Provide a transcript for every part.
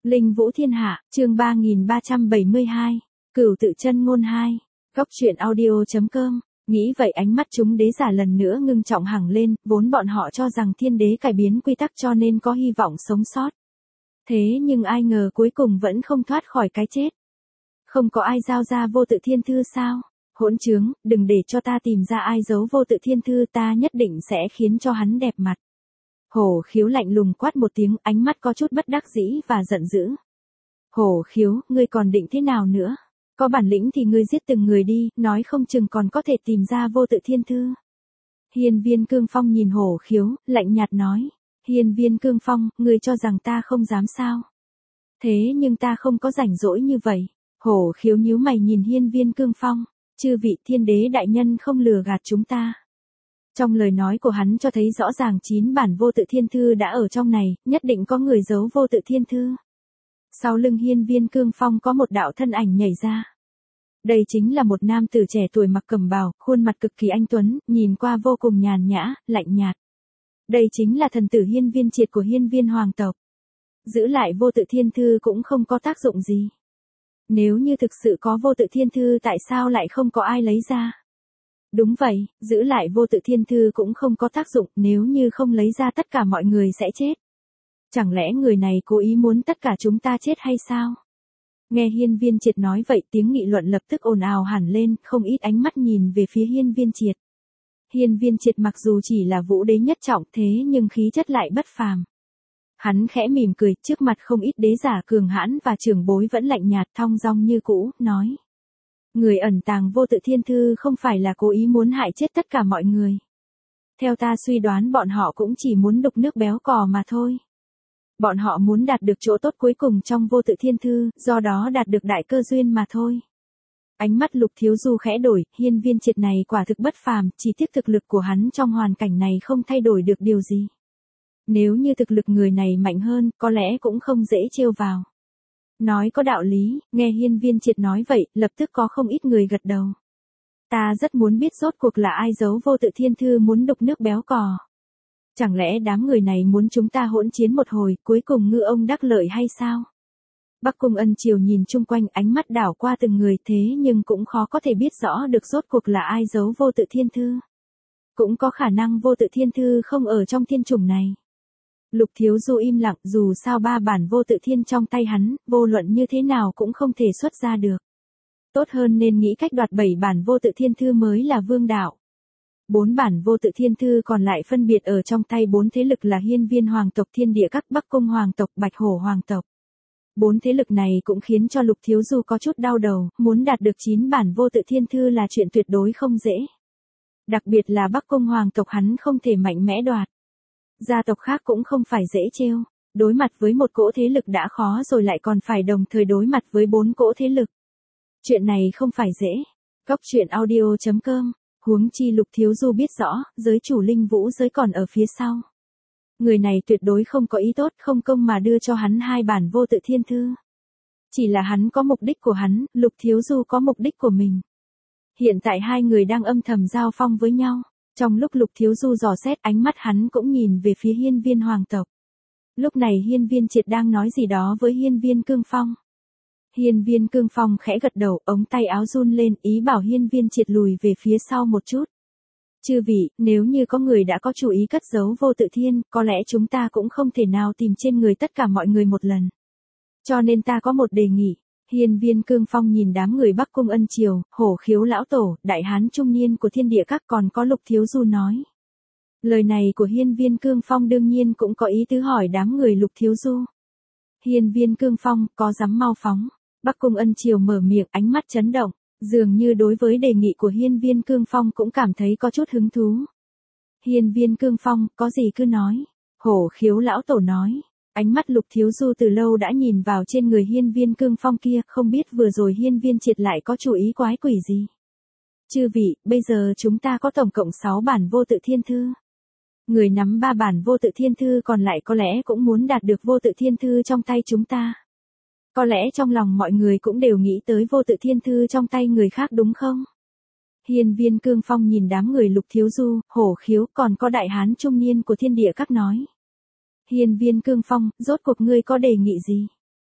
Linh Vũ Thiên Hạ, chương 3372, Cửu Tự Chân Ngôn 2, Góc truyện audio.com. Nghĩ vậy ánh mắt chúng đế giả lần nữa ngưng trọng hẳn lên, vốn bọn họ cho rằng thiên đế cải biến quy tắc cho nên có hy vọng sống sót. Thế nhưng ai ngờ cuối cùng vẫn không thoát khỏi cái chết. Không có ai giao ra vô tự thiên thư sao? Hỗn trướng, đừng để cho ta tìm ra ai giấu vô tự thiên thư, ta nhất định sẽ khiến cho hắn đẹp mặt. Hổ Khiếu lạnh lùng quát một tiếng, ánh mắt có chút bất đắc dĩ và giận dữ. Hổ Khiếu, ngươi còn định thế nào nữa? Có bản lĩnh thì ngươi giết từng người đi, nói không chừng còn có thể tìm ra vô tự thiên thư. Hiên Viên Cương Phong nhìn Hổ Khiếu, lạnh nhạt nói. Hiên Viên Cương Phong, ngươi cho rằng ta không dám sao? Thế nhưng ta không có rảnh rỗi như vậy. Hổ Khiếu nhíu mày nhìn Hiên Viên Cương Phong. Chư vị thiên đế đại nhân không lừa gạt chúng ta. Trong lời nói của hắn cho thấy rõ ràng 9 bản vô tự thiên thư đã ở trong này, nhất định có người giấu vô tự thiên thư. Sau lưng Hiên Viên Cương Phong có một đạo thân ảnh nhảy ra. Đây chính là một nam tử trẻ tuổi mặc cẩm bào, khuôn mặt cực kỳ anh tuấn, nhìn qua vô cùng nhàn nhã, lạnh nhạt. Đây chính là thần tử Hiên Viên Triệt của Hiên Viên hoàng tộc. Giữ lại vô tự thiên thư cũng không có tác dụng gì. Nếu như thực sự có vô tự thiên thư tại sao lại không có ai lấy ra? Đúng vậy, giữ lại vô tự thiên thư cũng không có tác dụng, nếu như không lấy ra tất cả mọi người sẽ chết. Chẳng lẽ người này cố ý muốn tất cả chúng ta chết hay sao? Nghe Hiên Viên Triệt nói vậy, tiếng nghị luận lập tức ồn ào hẳn lên, không ít ánh mắt nhìn về phía Hiên Viên Triệt. Hiên Viên Triệt mặc dù chỉ là vũ đế nhất trọng thế nhưng khí chất lại bất phàm. Hắn khẽ mỉm cười, trước mặt không ít đế giả cường hãn và trưởng bối vẫn lạnh nhạt thong dong như cũ, nói. Người ẩn tàng vô tự thiên thư không phải là cố ý muốn hại chết tất cả mọi người. Theo ta suy đoán bọn họ cũng chỉ muốn đục nước béo cò mà thôi. Bọn họ muốn đạt được chỗ tốt cuối cùng trong vô tự thiên thư, do đó đạt được đại cơ duyên mà thôi. Ánh mắt Lục Thiếu Du khẽ đổi, Hiên Viên Triệt này quả thực bất phàm, chỉ tiếc thực lực của hắn trong hoàn cảnh này không thay đổi được điều gì. Nếu như thực lực người này mạnh hơn, có lẽ cũng không dễ trêu vào. Nói có đạo lý, nghe Hiên Viên Triệt nói vậy, lập tức có không ít người gật đầu. Ta rất muốn biết rốt cuộc là ai giấu vô tự thiên thư muốn đục nước béo cò. Chẳng lẽ đám người này muốn chúng ta hỗn chiến một hồi, cuối cùng ngư ông đắc lợi hay sao? Bắc Cung Ân Triều nhìn chung quanh, ánh mắt đảo qua từng người, thế nhưng cũng khó có thể biết rõ được rốt cuộc là ai giấu vô tự thiên thư. Cũng có khả năng vô tự thiên thư không ở trong thiên chủng này. Lục Thiếu Du im lặng, dù sao 3 bản vô tự thiên trong tay hắn, vô luận như thế nào cũng không thể xuất ra được. Tốt hơn nên nghĩ cách đoạt 7 bản vô tự thiên thư mới là vương đạo. 4 bản vô tự thiên thư còn lại phân biệt ở trong tay 4 thế lực là Hiên Viên hoàng tộc, Thiên Địa Các, Bắc Cung hoàng tộc, Bạch Hổ hoàng tộc. 4 thế lực này cũng khiến cho Lục Thiếu Du có chút đau đầu, muốn đạt được 9 bản vô tự thiên thư là chuyện tuyệt đối không dễ. Đặc biệt là Bắc Cung hoàng tộc hắn không thể mạnh mẽ đoạt. Gia tộc khác cũng không phải dễ trêu, đối mặt với một cỗ thế lực đã khó rồi lại còn phải đồng thời đối mặt với 4 cỗ thế lực. Chuyện này không phải dễ. Góc truyện audio.com, huống chi Lục Thiếu Du biết rõ, giới chủ Linh Vũ giới còn ở phía sau. Người này tuyệt đối không có ý tốt, không công mà đưa cho hắn 2 bản vô tự thiên thư. Chỉ là hắn có mục đích của hắn, Lục Thiếu Du có mục đích của mình. Hiện tại hai người đang âm thầm giao phong với nhau. Trong lúc Lục Thiếu Du dò xét, ánh mắt hắn cũng nhìn về phía Hiên Viên hoàng tộc. Lúc này Hiên Viên Triệt đang nói gì đó với Hiên Viên Cương Phong. Hiên Viên Cương Phong khẽ gật đầu, ống tay áo run lên, ý bảo Hiên Viên Triệt lùi về phía sau một chút. Chư vị, nếu như có người đã có chủ ý cất giấu vô tự thiên, có lẽ chúng ta cũng không thể nào tìm trên người tất cả mọi người một lần. Cho nên ta có một đề nghị. Hiên Viên Cương Phong nhìn đám người Bắc Cung Ân Triều, Hổ Khiếu lão tổ, đại hán trung niên của Thiên Địa Các, còn có Lục Thiếu Du nói. Lời này của Hiên Viên Cương Phong đương nhiên cũng có ý tứ hỏi đám người Lục Thiếu Du. Hiên Viên Cương Phong, có dám mau phóng? Bắc Cung Ân Triều mở miệng, ánh mắt chấn động, dường như đối với đề nghị của Hiên Viên Cương Phong cũng cảm thấy có chút hứng thú. Hiên Viên Cương Phong, có gì cứ nói. Hổ Khiếu lão tổ nói. Ánh mắt Lục Thiếu Du từ lâu đã nhìn vào trên người Hiên Viên Cương Phong kia, không biết vừa rồi Hiên Viên Triệt lại có chủ ý quái quỷ gì. Chư vị, bây giờ chúng ta có tổng cộng 6 bản vô tự thiên thư. Người nắm 3 bản vô tự thiên thư còn lại có lẽ cũng muốn đạt được vô tự thiên thư trong tay chúng ta. Có lẽ trong lòng mọi người cũng đều nghĩ tới vô tự thiên thư trong tay người khác đúng không? Hiên Viên Cương Phong nhìn đám người Lục Thiếu Du, Hổ Khiếu, còn có đại hán trung niên của Thiên Địa Các nói. Hiên Viên Cương Phong, rốt cuộc ngươi có đề nghị gì?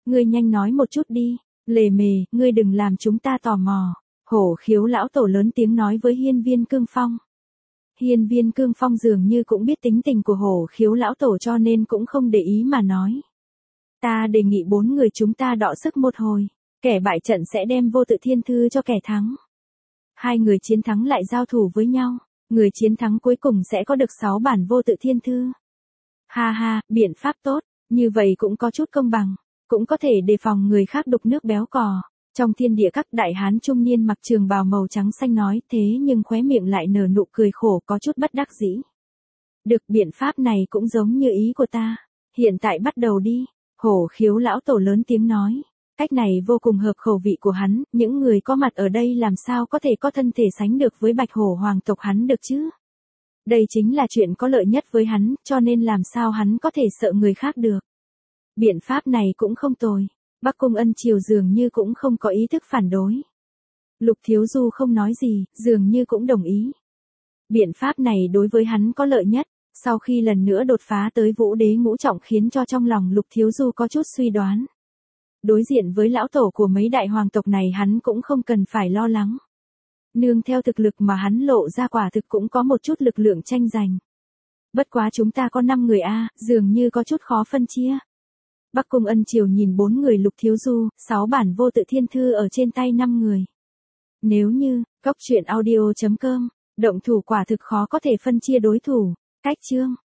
Ngươi nhanh nói một chút đi. Lề mề, ngươi đừng làm chúng ta tò mò. Hổ khiếu lão tổ lớn tiếng nói với hiên viên cương phong. Hiên viên cương phong dường như cũng biết tính tình của hổ khiếu lão tổ cho nên cũng không để ý mà nói. Ta đề nghị 4 người chúng ta đọ sức một hồi. Kẻ bại trận sẽ đem vô tự thiên thư cho kẻ thắng. 2 người chiến thắng lại giao thủ với nhau. Người chiến thắng cuối cùng sẽ có được 6 bản vô tự thiên thư. Ha ha, biện pháp tốt. Như vậy cũng có chút công bằng. Cũng có thể đề phòng người khác đục nước béo cò. Trong thiên địa các đại hán trung niên mặc trường bào màu trắng xanh nói thế nhưng khóe miệng lại nở nụ cười khổ có chút bất đắc dĩ. Được, biện pháp này cũng giống như ý của ta. Hiện tại bắt đầu đi. Hổ khiếu lão tổ lớn tiếng nói. Cách này vô cùng hợp khẩu vị của hắn, những người có mặt ở đây làm sao có thể có thân thể sánh được với bạch hổ hoàng tộc hắn được chứ. Đây chính là chuyện có lợi nhất với hắn, cho nên làm sao hắn có thể sợ người khác được. Biện pháp này cũng không tồi. Bắc Cung Ân Triều dường như cũng không có ý thức phản đối. Lục Thiếu Du không nói gì, dường như cũng đồng ý. Biện pháp này đối với hắn có lợi nhất, sau khi lần nữa đột phá tới Vũ Đế ngũ trọng khiến cho trong lòng Lục Thiếu Du có chút suy đoán. Đối diện với lão tổ của mấy đại hoàng tộc này hắn cũng không cần phải lo lắng. Nương theo thực lực mà hắn lộ ra quả thực cũng có một chút lực lượng tranh giành. Bất quá chúng ta có 5 người a, dường như có chút khó phân chia. Bắc Cung Ân Triều nhìn 4 người Lục Thiếu Du, 6 bản vô tự thiên thư ở trên tay 5 người. Nếu như, góc truyện audio.com, động thủ quả thực khó có thể phân chia đối thủ. Cách chương